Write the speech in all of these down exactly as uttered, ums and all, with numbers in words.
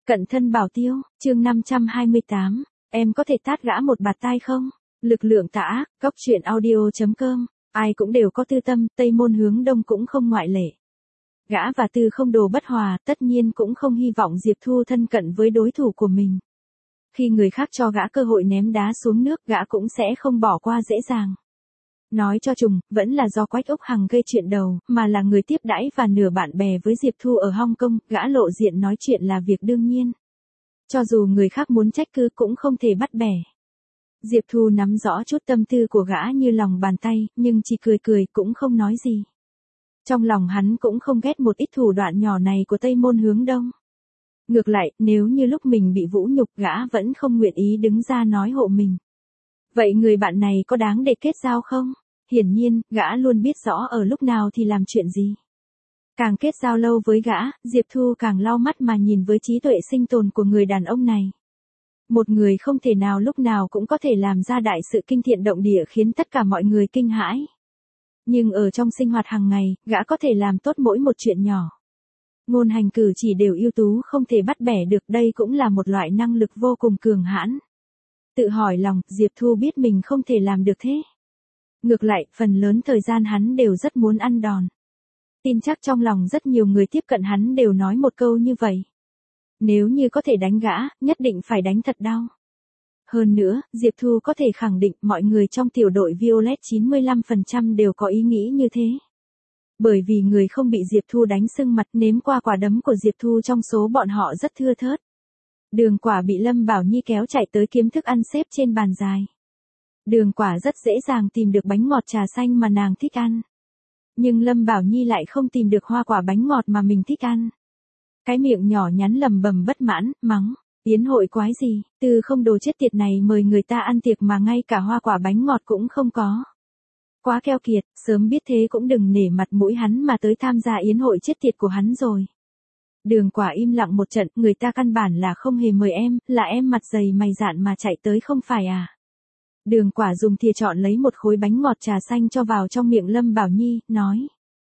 Cận thân bảo tiêu, chương năm trăm hai mươi tám, em có thể tát gã một bạt tai không? Lực lượng tà ác, góc truyện audio chấm com, ai cũng đều có tư tâm, Tây Môn Hướng Đông cũng không ngoại lệ. Gã và Tư Không Đồ bất hòa, tất nhiên cũng không hy vọng Diệp Thu thân cận với đối thủ của mình. Khi người khác cho gã cơ hội ném đá xuống nước, gã cũng sẽ không bỏ qua dễ dàng. Nói cho trùng, vẫn là do Quách Úc Hằng gây chuyện đầu, mà là người tiếp đãi và nửa bạn bè với Diệp Thu ở Hong Kong, gã lộ diện nói chuyện là việc đương nhiên. Cho dù người khác muốn trách cứ cũng không thể bắt bẻ. Diệp Thu nắm rõ chút tâm tư của gã như lòng bàn tay, nhưng chỉ cười cười cũng không nói gì. Trong lòng hắn cũng không ghét một ít thủ đoạn nhỏ này của Tây Môn Hướng Đông. Ngược lại, nếu như lúc mình bị vũ nhục, gã vẫn không nguyện ý đứng ra nói hộ mình. Vậy người bạn này có đáng để kết giao không? Hiển nhiên, gã luôn biết rõ ở lúc nào thì làm chuyện gì. Càng kết giao lâu với gã, Diệp Thu càng lau mắt mà nhìn với trí tuệ sinh tồn của người đàn ông này. Một người không thể nào lúc nào cũng có thể làm ra đại sự kinh thiện động địa khiến tất cả mọi người kinh hãi. Nhưng ở trong sinh hoạt hàng ngày, gã có thể làm tốt mỗi một chuyện nhỏ. Ngôn hành cử chỉ đều ưu tú không thể bắt bẻ được, đây cũng là một loại năng lực vô cùng cường hãn. Tự hỏi lòng, Diệp Thu biết mình không thể làm được thế. Ngược lại, phần lớn thời gian hắn đều rất muốn ăn đòn. Tin chắc trong lòng rất nhiều người tiếp cận hắn đều nói một câu như vậy. Nếu như có thể đánh gã, nhất định phải đánh thật đau. Hơn nữa, Diệp Thu có thể khẳng định mọi người trong tiểu đội Violet chín mươi lăm phần trăm đều có ý nghĩ như thế. Bởi vì người không bị Diệp Thu đánh sưng mặt nếm qua quả đấm của Diệp Thu trong số bọn họ rất thưa thớt. Đường Quả bị Lâm Bảo Nhi kéo chạy tới kiếm thức ăn xếp trên bàn dài. Đường Quả rất dễ dàng tìm được bánh ngọt trà xanh mà nàng thích ăn. Nhưng Lâm Bảo Nhi lại không tìm được hoa quả bánh ngọt mà mình thích ăn. Cái miệng nhỏ nhắn lầm bầm bất mãn, mắng, yến hội quái gì, Tư Không Đồ chết tiệt này mời người ta ăn tiệc mà ngay cả hoa quả bánh ngọt cũng không có. Quá keo kiệt, sớm biết thế cũng đừng nể mặt mũi hắn mà tới tham gia yến hội chết tiệt của hắn rồi. Đường Quả im lặng một trận, người ta căn bản là không hề mời em, là em mặt dày mày dạn mà chạy tới không phải à. Đường Quả dùng thìa chọn lấy một khối bánh ngọt trà xanh cho vào trong miệng Lâm Bảo Nhi, nói.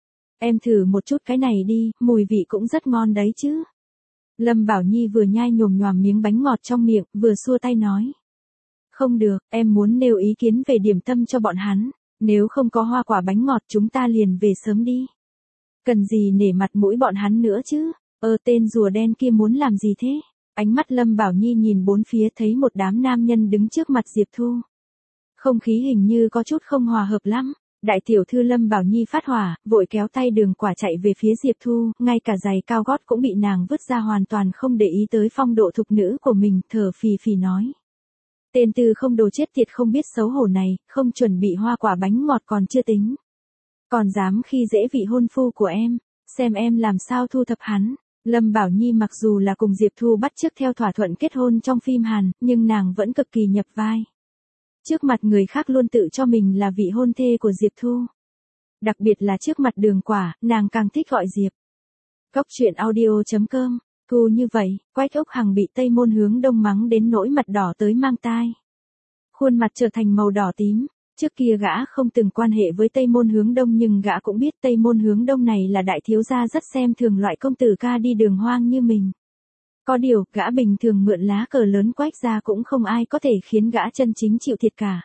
Em thử một chút cái này đi, mùi vị cũng rất ngon đấy chứ. Lâm Bảo Nhi vừa nhai nhồm nhoàm miếng bánh ngọt trong miệng, vừa xua tay nói. Không được, em muốn nêu ý kiến về điểm tâm cho bọn hắn, nếu không có hoa quả bánh ngọt chúng ta liền về sớm đi. Cần gì nể mặt mũi bọn hắn nữa chứ, ơ tên rùa đen kia muốn làm gì thế? Ánh mắt Lâm Bảo Nhi nhìn bốn phía thấy một đám nam nhân đứng trước mặt Diệp Thu. Không khí hình như có chút không hòa hợp lắm. Đại tiểu thư Lâm Bảo Nhi phát hỏa, vội kéo tay Đường Quả chạy về phía Diệp Thu, ngay cả giày cao gót cũng bị nàng vứt ra hoàn toàn không để ý tới phong độ thục nữ của mình, thở phì phì nói. Tên Tư Không Đồ chết tiệt không biết xấu hổ này, không chuẩn bị hoa quả bánh ngọt còn chưa tính. Còn dám khi dễ vị hôn phu của em, xem em làm sao thu thập hắn. Lâm Bảo Nhi mặc dù là cùng Diệp Thu bắt chước theo thỏa thuận kết hôn trong phim Hàn, nhưng nàng vẫn cực kỳ nhập vai. Trước mặt người khác luôn tự cho mình là vị hôn thê của Diệp Thu. Đặc biệt là trước mặt Đường Quả, nàng càng thích gọi Diệp. Góc truyện audio chấm com, Thu như vậy, Quách Úc Hằng bị Tây Môn Hướng Đông mắng đến nỗi mặt đỏ tới mang tai. Khuôn mặt trở thành màu đỏ tím, trước kia gã không từng quan hệ với Tây Môn Hướng Đông nhưng gã cũng biết Tây Môn Hướng Đông này là đại thiếu gia rất xem thường loại công tử ca đi đường hoang như mình. Có điều, gã bình thường mượn lá cờ lớn Quách ra cũng không ai có thể khiến gã chân chính chịu thiệt cả.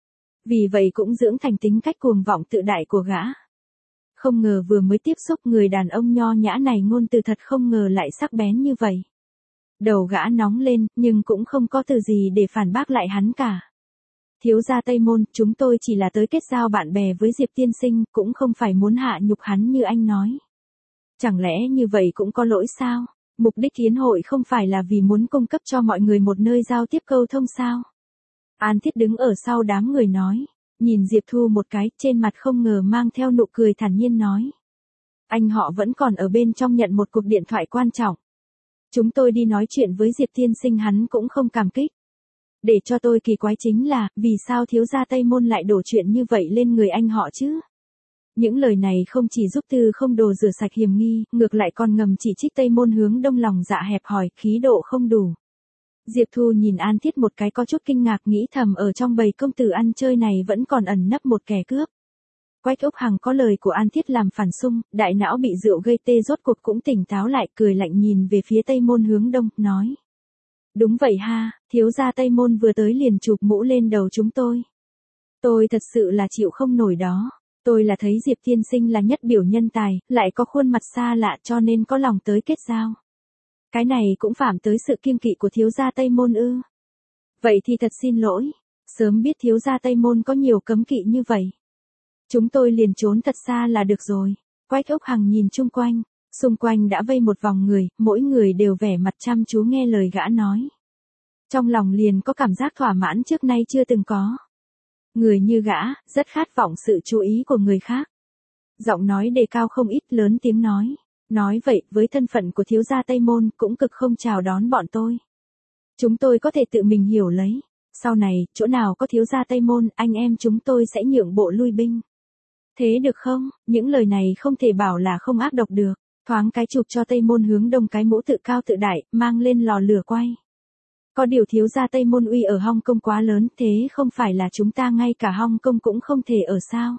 Vì vậy cũng dưỡng thành tính cách cuồng vọng tự đại của gã. Không ngờ vừa mới tiếp xúc người đàn ông nho nhã này ngôn từ thật không ngờ lại sắc bén như vậy. Đầu gã nóng lên, nhưng cũng không có từ gì để phản bác lại hắn cả. Thiếu gia Tây Môn, chúng tôi chỉ là tới kết giao bạn bè với Diệp tiên sinh, cũng không phải muốn hạ nhục hắn như anh nói. Chẳng lẽ như vậy cũng có lỗi sao? Mục đích yến hội không phải là vì muốn cung cấp cho mọi người một nơi giao tiếp câu thông sao? An Thiết đứng ở sau đám người nói, nhìn Diệp Thu một cái, trên mặt không ngờ mang theo nụ cười thản nhiên nói. Anh họ vẫn còn ở bên trong nhận một cuộc điện thoại quan trọng. Chúng tôi đi nói chuyện với Diệp tiên sinh hắn cũng không cảm kích. Để cho tôi kỳ quái chính là, vì sao thiếu gia Tây Môn lại đổ chuyện như vậy lên người anh họ chứ? Những lời này không chỉ giúp Tư Không Đồ rửa sạch hiểm nghi, ngược lại còn ngầm chỉ trích Tây Môn Hướng Đông lòng dạ hẹp hòi, khí độ không đủ. Diệp Thu nhìn An Thiết một cái có chút kinh ngạc nghĩ thầm ở trong bầy công tử ăn chơi này vẫn còn ẩn nấp một kẻ cướp. Quách Úc Hằng có lời của An Thiết làm phản xung, đại não bị rượu gây tê rốt cuộc cũng tỉnh táo lại, cười lạnh nhìn về phía Tây Môn hướng đông, nói. Đúng vậy ha, thiếu gia Tây Môn vừa tới liền chụp mũ lên đầu chúng tôi. Tôi thật sự là chịu không nổi đó. Tôi là thấy Diệp tiên sinh là nhất biểu nhân tài, lại có khuôn mặt xa lạ cho nên có lòng tới kết giao. Cái này cũng phạm tới sự kiêng kỵ của thiếu gia Tây Môn ư. Vậy thì thật xin lỗi, sớm biết thiếu gia Tây Môn có nhiều cấm kỵ như vậy. Chúng tôi liền trốn thật xa là được rồi. Quách Úc Hằng nhìn chung quanh, xung quanh đã vây một vòng người, mỗi người đều vẻ mặt chăm chú nghe lời gã nói. Trong lòng liền có cảm giác thỏa mãn trước nay chưa từng có. Người như gã, rất khát vọng sự chú ý của người khác. Giọng nói đề cao không ít, lớn tiếng nói. Nói vậy, với thân phận của thiếu gia Tây Môn, cũng cực không chào đón bọn tôi. Chúng tôi có thể tự mình hiểu lấy. Sau này, chỗ nào có thiếu gia Tây Môn, anh em chúng tôi sẽ nhượng bộ lui binh. Thế được không? Những lời này không thể bảo là không ác độc được. Thoáng cái chụp cho Tây Môn hướng đông cái mũ tự cao tự đại, mang lên lò lửa quay. Có điều thiếu gia Tây Môn uy ở Hong Kong quá lớn, thế không phải là chúng ta ngay cả Hong Kong cũng không thể ở sao?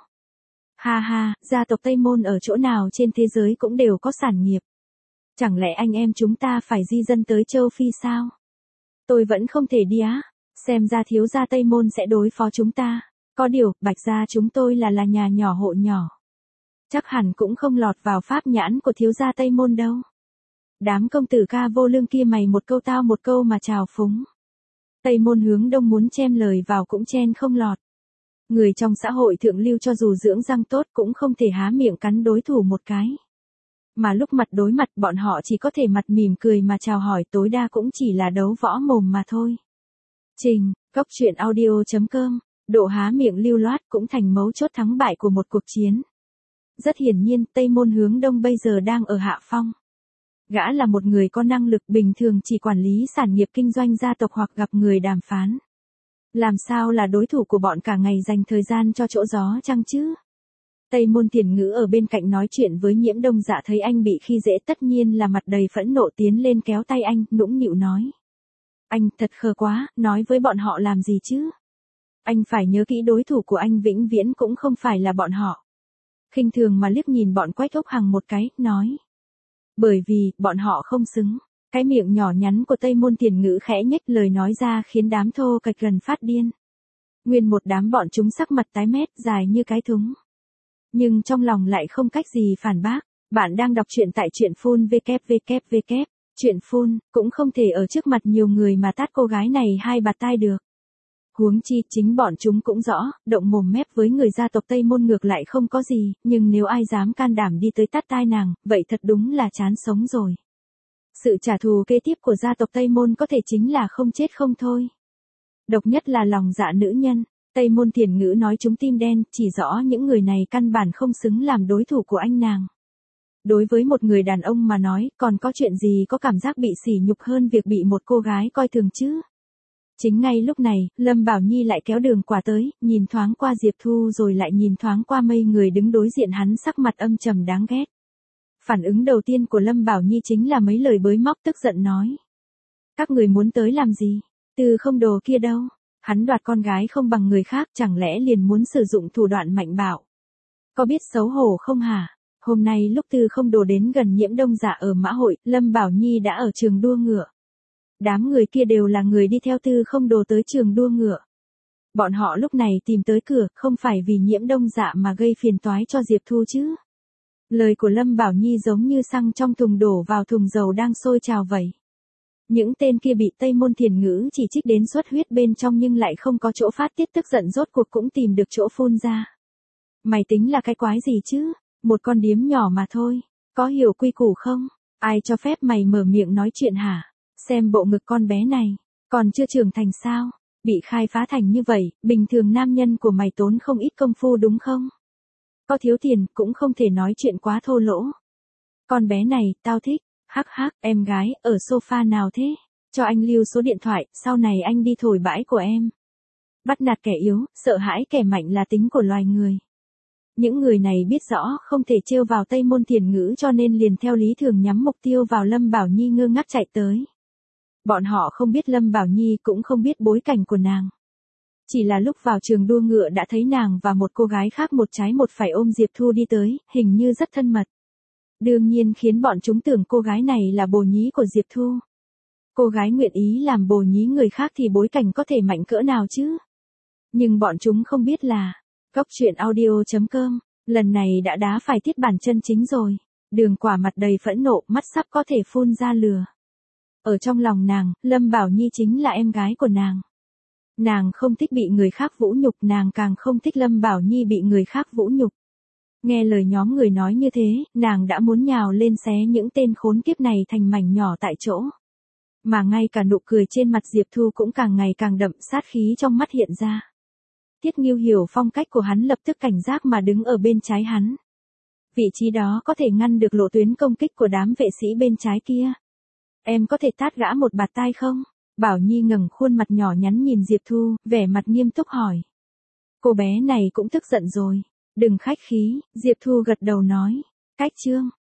Ha ha, gia tộc Tây Môn ở chỗ nào trên thế giới cũng đều có sản nghiệp. Chẳng lẽ anh em chúng ta phải di dân tới châu Phi sao? Tôi vẫn không thể đi á, xem ra thiếu gia Tây Môn sẽ đối phó chúng ta. Có điều, Bạch gia chúng tôi là là nhà nhỏ hộ nhỏ. Chắc hẳn cũng không lọt vào pháp nhãn của thiếu gia Tây Môn đâu. Đám công tử ca vô lương kia mày một câu tao một câu mà chào phúng. Tây Môn hướng đông muốn chen lời vào cũng chen không lọt. Người trong xã hội thượng lưu cho dù dưỡng răng tốt cũng không thể há miệng cắn đối thủ một cái. Mà lúc mặt đối mặt bọn họ chỉ có thể mặt mỉm cười mà chào hỏi, tối đa cũng chỉ là đấu võ mồm mà thôi. Trình, Góc Truyện Audio chấm com, độ há miệng lưu loát cũng thành mấu chốt thắng bại của một cuộc chiến. Rất hiển nhiên Tây Môn hướng đông bây giờ đang ở hạ phong. Gã là một người có năng lực, bình thường chỉ quản lý sản nghiệp kinh doanh gia tộc hoặc gặp người đàm phán. Làm sao là đối thủ của bọn cả ngày dành thời gian cho chỗ gió chăng chứ? Tây Môn Thiền Ngữ ở bên cạnh nói chuyện với Nhiễm Đông Dạ, thấy anh bị khi dễ tất nhiên là mặt đầy phẫn nộ, tiến lên kéo tay anh, nũng nịu nói. Anh thật khờ quá, nói với bọn họ làm gì chứ? Anh phải nhớ kỹ đối thủ của anh vĩnh viễn cũng không phải là bọn họ. Khinh thường mà liếc nhìn bọn Quách Úc Hằng một cái, nói. Bởi vì, bọn họ không xứng. Cái miệng nhỏ nhắn của Tây Môn Thiền Ngữ khẽ nhếch, lời nói ra khiến đám thô kệch gần phát điên. Nguyên một đám bọn chúng sắc mặt tái mét, dài như cái thúng. Nhưng trong lòng lại không cách gì phản bác. Bạn đang đọc truyện tại truyện phun www. Truyện phun, cũng không thể ở trước mặt nhiều người mà tát cô gái này hai bạt tai được. Huống chi, chính bọn chúng cũng rõ, động mồm mép với người gia tộc Tây Môn ngược lại không có gì, nhưng nếu ai dám can đảm đi tới tát tai nàng, vậy thật đúng là chán sống rồi. Sự trả thù kế tiếp của gia tộc Tây Môn có thể chính là không chết không thôi. Độc nhất là lòng dạ nữ nhân. Tây Môn Thiền Ngữ nói chúng tim đen, chỉ rõ những người này căn bản không xứng làm đối thủ của anh nàng. Đối với một người đàn ông mà nói, còn có chuyện gì có cảm giác bị sỉ nhục hơn việc bị một cô gái coi thường chứ? Chính ngay lúc này, Lâm Bảo Nhi lại kéo đường quả tới, nhìn thoáng qua Diệp Thu rồi lại nhìn thoáng qua mây người đứng đối diện hắn, sắc mặt âm trầm đáng ghét. Phản ứng đầu tiên của Lâm Bảo Nhi chính là mấy lời bới móc, tức giận nói. Các người muốn tới làm gì? Từ Không Đồ kia đâu? Hắn đoạt con gái không bằng người khác, chẳng lẽ liền muốn sử dụng thủ đoạn mạnh bạo? Có biết xấu hổ không hả? Hôm nay lúc Từ Không Đồ đến gần Nhiễm Đông Dạ ở Mã Hội, Lâm Bảo Nhi đã ở trường đua ngựa. Đám người kia đều là người đi theo Từ Không Đồ tới trường đua ngựa. Bọn họ lúc này tìm tới cửa, không phải vì Nhiễm Đông Dạ mà gây phiền toái cho Diệp Thu chứ. Lời của Lâm Bảo Nhi giống như xăng trong thùng đổ vào thùng dầu đang sôi trào vậy. Những tên kia bị Tây Môn Thiền Ngữ chỉ trích đến xuất huyết bên trong nhưng lại không có chỗ phát tiết tức giận, rốt cuộc cũng tìm được chỗ phun ra. Mày tính là cái quái gì chứ? Một con điếm nhỏ mà thôi. Có hiểu quy củ không? Ai cho phép mày mở miệng nói chuyện hả? Xem bộ ngực con bé này. Còn chưa trưởng thành sao? Bị khai phá thành như vậy, bình thường nam nhân của mày tốn không ít công phu đúng không? Có thiếu tiền, cũng không thể nói chuyện quá thô lỗ. Con bé này, tao thích. Hắc hắc, em gái, ở sofa nào thế? Cho anh lưu số điện thoại, sau này anh đi thổi bãi của em. Bắt nạt kẻ yếu, sợ hãi kẻ mạnh là tính của loài người. Những người này biết rõ không thể trêu vào Tây Môn Thiền Ngữ cho nên liền theo lý thường nhắm mục tiêu vào Lâm Bảo Nhi, ngơ ngác chạy tới. Bọn họ không biết Lâm Bảo Nhi cũng không biết bối cảnh của nàng. Chỉ là lúc vào trường đua ngựa đã thấy nàng và một cô gái khác một trái một phải ôm Diệp Thu đi tới, hình như rất thân mật. Đương nhiên khiến bọn chúng tưởng cô gái này là bồ nhí của Diệp Thu. Cô gái nguyện ý làm bồ nhí người khác thì bối cảnh có thể mạnh cỡ nào chứ? Nhưng bọn chúng không biết là, Cốc truyện audio chấm com, lần này đã đá phải Tiết Bản chân chính rồi. Đường Quả mặt đầy phẫn nộ, mắt sắp có thể phun ra lửa. Ở trong lòng nàng, Lâm Bảo Nhi chính là em gái của nàng. Nàng không thích bị người khác vũ nhục, nàng càng không thích Lâm Bảo Nhi bị người khác vũ nhục. Nghe lời nhóm người nói như thế, nàng đã muốn nhào lên xé những tên khốn kiếp này thành mảnh nhỏ tại chỗ. Mà ngay cả nụ cười trên mặt Diệp Thu cũng càng ngày càng đậm, sát khí trong mắt hiện ra. Tiết Nghiêu hiểu phong cách của hắn, lập tức cảnh giác mà đứng ở bên trái hắn. Vị trí đó có thể ngăn được lộ tuyến công kích của đám vệ sĩ bên trái kia. Em có thể tát gã một bạt tai không? Bảo Nhi ngẩng khuôn mặt nhỏ nhắn nhìn Diệp Thu, vẻ mặt nghiêm túc hỏi. Cô bé này cũng tức giận rồi. Đừng khách khí, Diệp Thu gật đầu nói. Cách chương.